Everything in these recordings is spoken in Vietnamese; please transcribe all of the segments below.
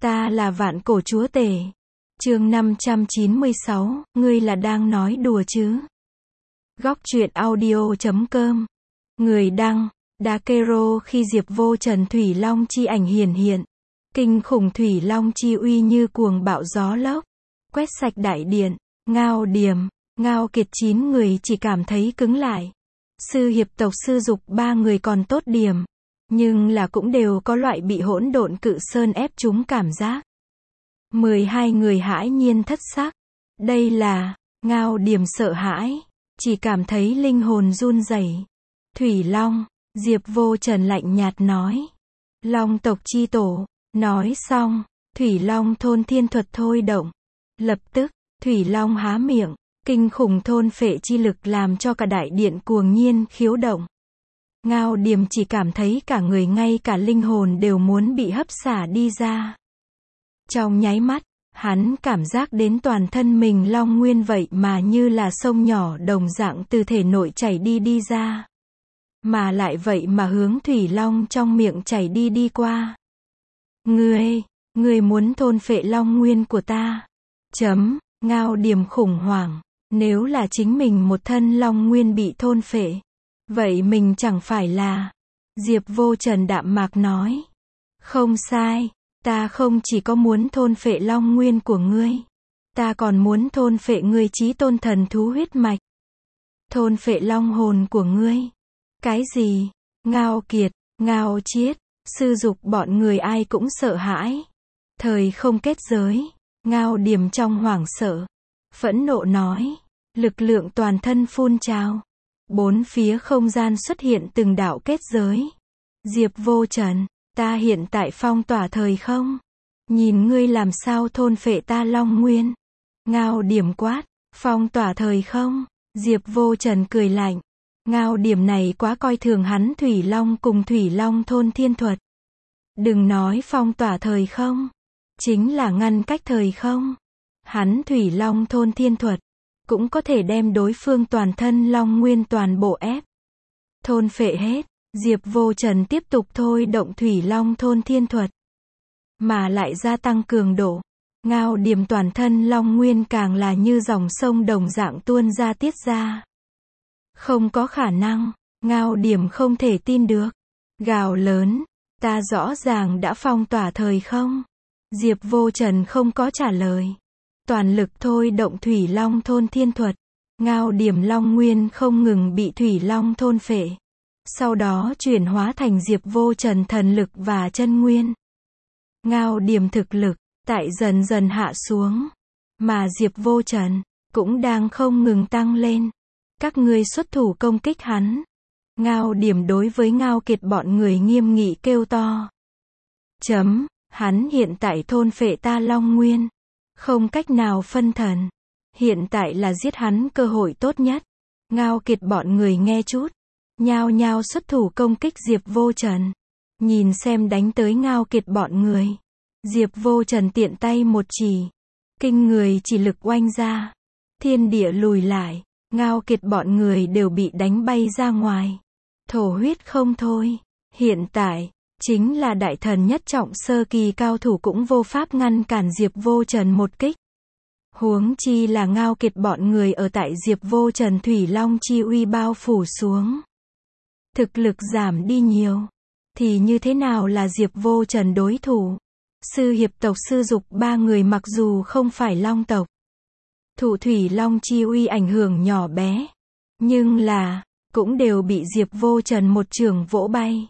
Ta là vạn cổ chúa tể. Chương 596, ngươi là đang nói đùa chứ? Góc truyện audio.com. Người đăng, Dakero. Khi Diệp Vô Trần Thủy Long chi ảnh hiển hiện, kinh khủng Thủy Long chi uy như cuồng bạo gió lốc, quét sạch đại điện. Ngao Điềm, Ngao Kiệt 9 người chỉ cảm thấy cứng lại. Sư hiệp tộc Sư Dục 3 người còn tốt điểm, nhưng là cũng đều có loại bị hỗn độn cự sơn ép chúng cảm giác. 12 người hãi nhiên thất sắc. Đây là, Ngao Điềm sợ hãi, chỉ cảm thấy linh hồn run rẩy. Thủy Long, Diệp Vô Trần lạnh nhạt nói. Long tộc chi tổ. Nói xong, Thủy Long thôn thiên thuật thôi động. Lập tức, Thủy Long há miệng, kinh khủng thôn phệ chi lực làm cho cả đại điện cuồng nhiên khiếu động. Ngao Điềm chỉ cảm thấy cả người ngay cả linh hồn đều muốn bị hấp xả đi ra. Trong nháy mắt, hắn cảm giác đến toàn thân mình long nguyên vậy mà như là sông nhỏ đồng dạng từ thể nội chảy đi ra. Mà lại vậy mà hướng Thủy Long trong miệng chảy đi qua. Ngươi muốn thôn phệ long nguyên của ta. Ngao Điềm khủng hoảng, nếu là chính mình một thân long nguyên bị thôn phệ, vậy mình chẳng phải là... Diệp Vô Trần đạm mạc nói. Không sai, ta không chỉ có muốn thôn phệ long nguyên của ngươi, ta còn muốn thôn phệ ngươi chí tôn thần thú huyết mạch. Thôn phệ long hồn của ngươi. Cái gì? Ngao Kiệt, Ngao Chiết, Sư Dục bọn người ai cũng sợ hãi. Thời không kết giới. Ngao Điềm trong hoảng sợ, phẫn nộ nói. Lực lượng toàn thân phun trào. Bốn phía không gian xuất hiện từng đạo kết giới. Diệp Vô Trần, ta hiện tại phong tỏa thời không. Nhìn ngươi làm sao thôn phệ ta long nguyên. Ngao Điềm quát, phong tỏa thời không. Diệp Vô Trần cười lạnh. Ngao Điềm này quá coi thường hắn Thủy Long cùng Thủy Long thôn thiên thuật. Đừng nói phong tỏa thời không, chính là ngăn cách thời không. Hắn Thủy Long thôn thiên thuật cũng có thể đem đối phương toàn thân long nguyên toàn bộ ép thôn phệ hết. Diệp Vô Trần tiếp tục thôi động Thủy Long thôn thiên thuật, mà lại gia tăng cường độ. Ngao Điềm toàn thân long nguyên càng là như dòng sông đồng dạng tuôn ra tiết ra. Không có khả năng. Ngao Điềm không thể tin được, gào lớn, ta rõ ràng đã phong tỏa thời không. Diệp Vô Trần không có trả lời, toàn lực thôi động Thủy Long thôn thiên thuật. Ngao Điềm long nguyên không ngừng bị Thủy Long thôn phệ, sau đó chuyển hóa thành Diệp Vô Trần thần lực và chân nguyên. Ngao Điềm thực lực tại dần dần hạ xuống, mà Diệp Vô Trần cũng đang không ngừng tăng lên. Các ngươi xuất thủ công kích hắn. Ngao Điềm đối với Ngao Kiệt bọn người nghiêm nghị kêu to. Hắn hiện tại thôn phệ ta long nguyên, không cách nào phân thần. Hiện tại là giết hắn cơ hội tốt nhất. Ngao Kiệt bọn người nghe chút, nhao nhao xuất thủ công kích Diệp Vô Trần. Nhìn xem đánh tới Ngao Kiệt bọn người, Diệp Vô Trần tiện tay một chỉ, kinh người chỉ lực oanh ra, thiên địa lùi lại. Ngao Kiệt bọn người đều bị đánh bay ra ngoài, thổ huyết không thôi. Hiện tại, chính là đại thần nhất trọng sơ kỳ cao thủ cũng vô pháp ngăn cản Diệp Vô Trần một kích. Huống chi là Ngao Kiệt bọn người ở tại Diệp Vô Trần Thủy Long chi uy bao phủ xuống. Thực lực giảm đi nhiều, thì như thế nào là Diệp Vô Trần đối thủ? Sư hiệp tộc Sư Dục 3 người mặc dù không phải long tộc, thụ Thủy Long chi uy ảnh hưởng nhỏ bé, nhưng là, cũng đều bị Diệp Vô Trần một chưởng vỗ bay.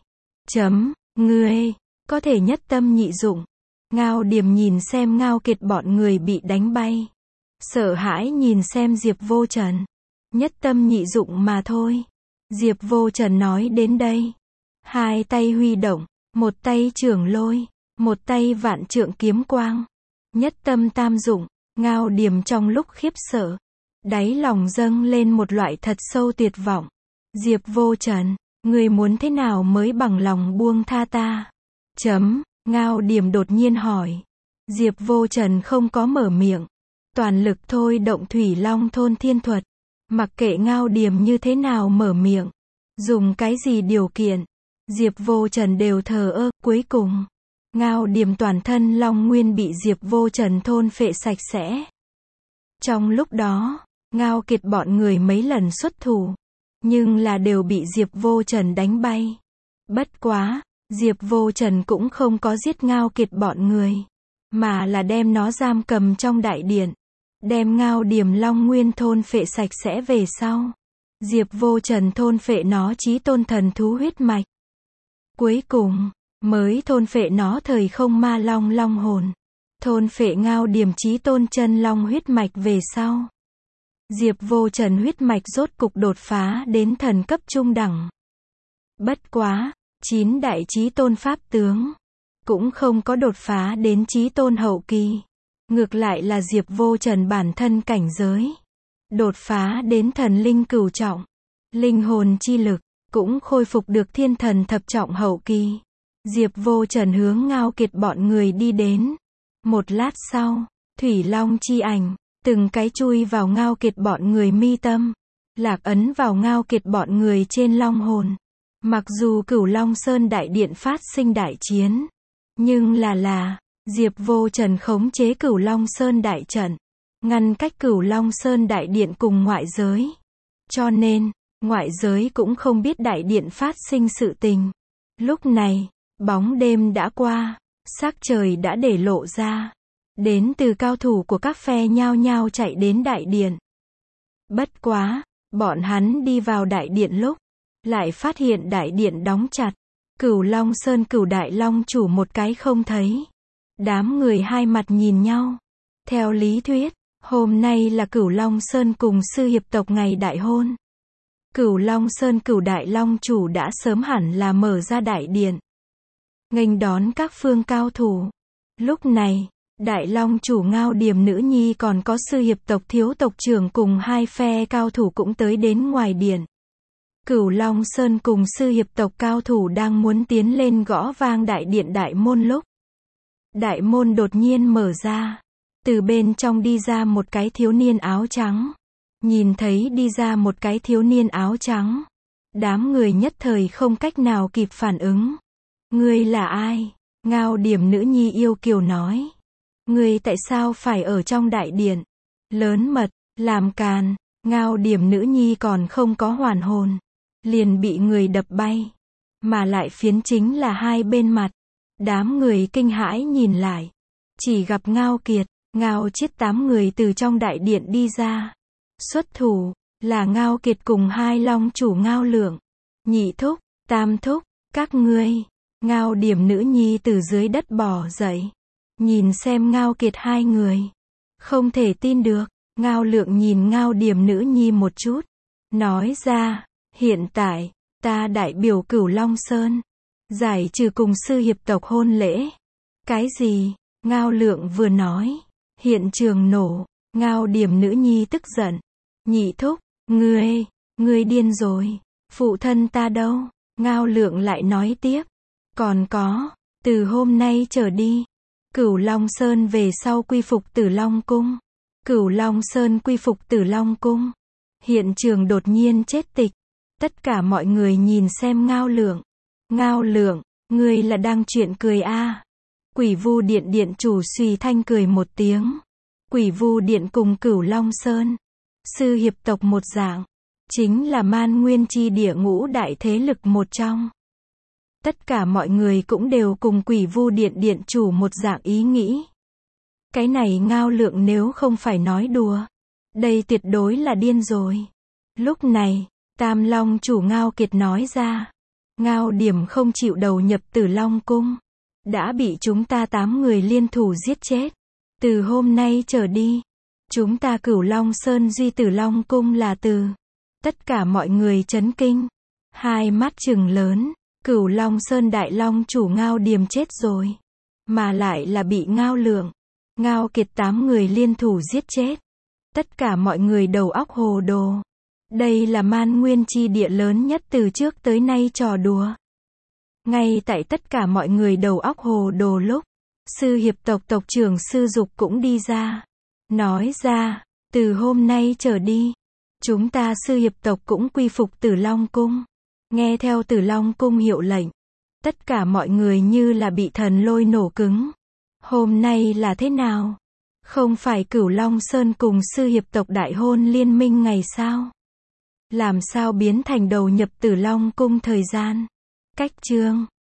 Ngươi, có thể nhất tâm nhị dụng. Ngao Điềm nhìn xem Ngao Kiệt bọn người bị đánh bay, sợ hãi nhìn xem Diệp Vô Trần. Nhất tâm nhị dụng mà thôi. Diệp Vô Trần nói đến đây, hai tay huy động, một tay chưởng lôi, một tay vạn trượng kiếm quang. Nhất tâm tam dụng. Ngao Điềm trong lúc khiếp sợ, đáy lòng dâng lên một loại thật sâu tuyệt vọng. Diệp Vô Trần, ngươi muốn thế nào mới bằng lòng buông tha ta? Ngao Điềm đột nhiên hỏi. Diệp Vô Trần không có mở miệng, toàn lực thôi động Thủy Long thôn thiên thuật, mặc kệ Ngao Điềm như thế nào mở miệng, dùng cái gì điều kiện, Diệp Vô Trần đều thờ ơ. Cuối cùng, Ngao Điềm toàn thân Long Nguyên bị Diệp Vô Trần thôn phệ sạch sẽ. Trong lúc đó, Ngao Kiệt bọn người mấy lần xuất thủ, nhưng là đều bị Diệp Vô Trần đánh bay. Bất quá, Diệp Vô Trần cũng không có giết Ngao Kiệt bọn người, mà là đem nó giam cầm trong đại điện, đem Ngao Điềm Long Nguyên thôn phệ sạch sẽ về sau. Diệp Vô Trần thôn phệ nó chí tôn thần thú huyết mạch. Cuối cùng, mới thôn phệ nó thời không ma long long hồn. Thôn phệ Ngao Điềm chí tôn chân long huyết mạch về sau. Diệp Vô Trần huyết mạch rốt cục đột phá đến thần cấp trung đẳng. Bất quá, 9 đại chí tôn pháp tướng cũng không có đột phá đến chí tôn hậu kỳ. Ngược lại là Diệp Vô Trần bản thân cảnh giới đột phá đến thần linh cửu trọng. Linh hồn chi lực cũng khôi phục được thiên thần thập trọng hậu kỳ. Diệp Vô Trần hướng Ngao Kiệt bọn người đi đến. Một lát sau, Thủy Long chi ảnh từng cái chui vào Ngao Kiệt bọn người mi tâm, lạc ấn vào Ngao Kiệt bọn người trên long hồn. Mặc dù Cửu Long Sơn đại điện phát sinh đại chiến, nhưng là Diệp Vô Trần khống chế Cửu Long Sơn đại trận, ngăn cách Cửu Long Sơn đại điện cùng ngoại giới. Cho nên, ngoại giới cũng không biết đại điện phát sinh sự tình. Lúc này, bóng đêm đã qua, sắc trời đã để lộ ra. Đến từ cao thủ của các phe nhao nhao chạy đến đại điện. Bất quá, bọn hắn đi vào đại điện lúc, lại phát hiện đại điện đóng chặt. Cửu Long Sơn Cửu Đại Long chủ một cái không thấy. Đám người hai mặt nhìn nhau. Theo lý thuyết, hôm nay là Cửu Long Sơn cùng sư hiệp tộc ngày đại hôn. Cửu Long Sơn Cửu Đại Long chủ đã sớm hẳn là mở ra đại điện, nghênh đón các phương cao thủ. Lúc này, Đại Long chủ Ngao Điềm nữ nhi còn có sư hiệp tộc thiếu tộc trưởng cùng hai phe cao thủ cũng tới đến ngoài điện. Cửu Long Sơn cùng sư hiệp tộc cao thủ đang muốn tiến lên gõ vang đại điện đại môn lúc. Đại môn đột nhiên mở ra. Từ bên trong đi ra một cái thiếu niên áo trắng. Nhìn thấy đi ra một cái thiếu niên áo trắng. Đám người nhất thời không cách nào kịp phản ứng. Ngươi là ai? Ngao Điềm nữ nhi yêu kiều nói. Ngươi tại sao phải ở trong đại điện? Lớn mật, làm càn. Ngao Điềm nữ nhi còn không có hoàn hồn, liền bị người đập bay. Mà lại phiến chính là hai bên mặt. Đám người kinh hãi nhìn lại. Chỉ gặp Ngao Kiệt, Ngao Chiết 8 người từ trong đại điện đi ra. Xuất thủ, là Ngao Kiệt cùng hai long chủ Ngao Lượng. Nhị thúc, tam thúc, các ngươi. Ngao Điềm nữ nhi từ dưới đất bò dậy. Nhìn xem Ngao Kiệt hai người. Không thể tin được. Ngao Lượng nhìn Ngao Điềm nữ nhi một chút. Nói ra, hiện tại, ta đại biểu Cửu Long Sơn. Giải trừ cùng sư hiệp tộc hôn lễ. Cái gì? Ngao Lượng vừa nói. Hiện trường nổ. Ngao Điềm nữ nhi tức giận. Nhị thúc, ngươi điên rồi. Phụ thân ta đâu? Ngao Lượng lại nói tiếp. Còn có, từ hôm nay trở đi, Cửu Long Sơn về sau quy phục Tử Long Cung. Cửu Long Sơn quy phục Tử Long Cung. Hiện trường đột nhiên chết tịch. Tất cả mọi người nhìn xem Ngao Lượng. Ngao Lượng, ngươi là đang chuyện cười à? Quỷ Vu Điện điện chủ suy thanh cười một tiếng. Quỷ Vu Điện cùng Cửu Long Sơn, sư hiệp tộc một dạng, chính là man nguyên chi địa ngũ đại thế lực một trong. Tất cả mọi người cũng đều cùng Quỷ Vu Điện điện chủ một dạng ý nghĩ. Cái này Ngao Lượng nếu không phải nói đùa, đây tuyệt đối là điên rồi. Lúc này, Tam Long chủ Ngao Kiệt nói ra. Ngao Điềm không chịu đầu nhập Tử Long Cung, đã bị chúng ta 8 người liên thủ giết chết. Từ hôm nay trở đi, chúng ta Cửu Long Sơn duy Tử Long Cung là từ. Tất cả mọi người chấn kinh. Hai mắt trừng lớn. Cửu Long Sơn Đại Long chủ Ngao Điềm chết rồi. Mà lại là bị Ngao Lượng, Ngao Kiệt 8 người liên thủ giết chết. Tất cả mọi người đầu óc hồ đồ. Đây là man nguyên chi địa lớn nhất từ trước tới nay trò đùa. Ngay tại tất cả mọi người đầu óc hồ đồ lúc, sư hiệp tộc tộc trưởng Sư Dục cũng đi ra. Nói ra, từ hôm nay trở đi, chúng ta sư hiệp tộc cũng quy phục Tử Long Cung. Nghe theo Tử Long Cung hiệu lệnh. Tất cả mọi người như là bị thần lôi nổ cứng. Hôm nay là thế nào? Không phải Cửu Long Sơn cùng sư hiệp tộc đại hôn liên minh ngày sao? Làm sao biến thành đầu nhập Tử Long cung thời gian? Cách chương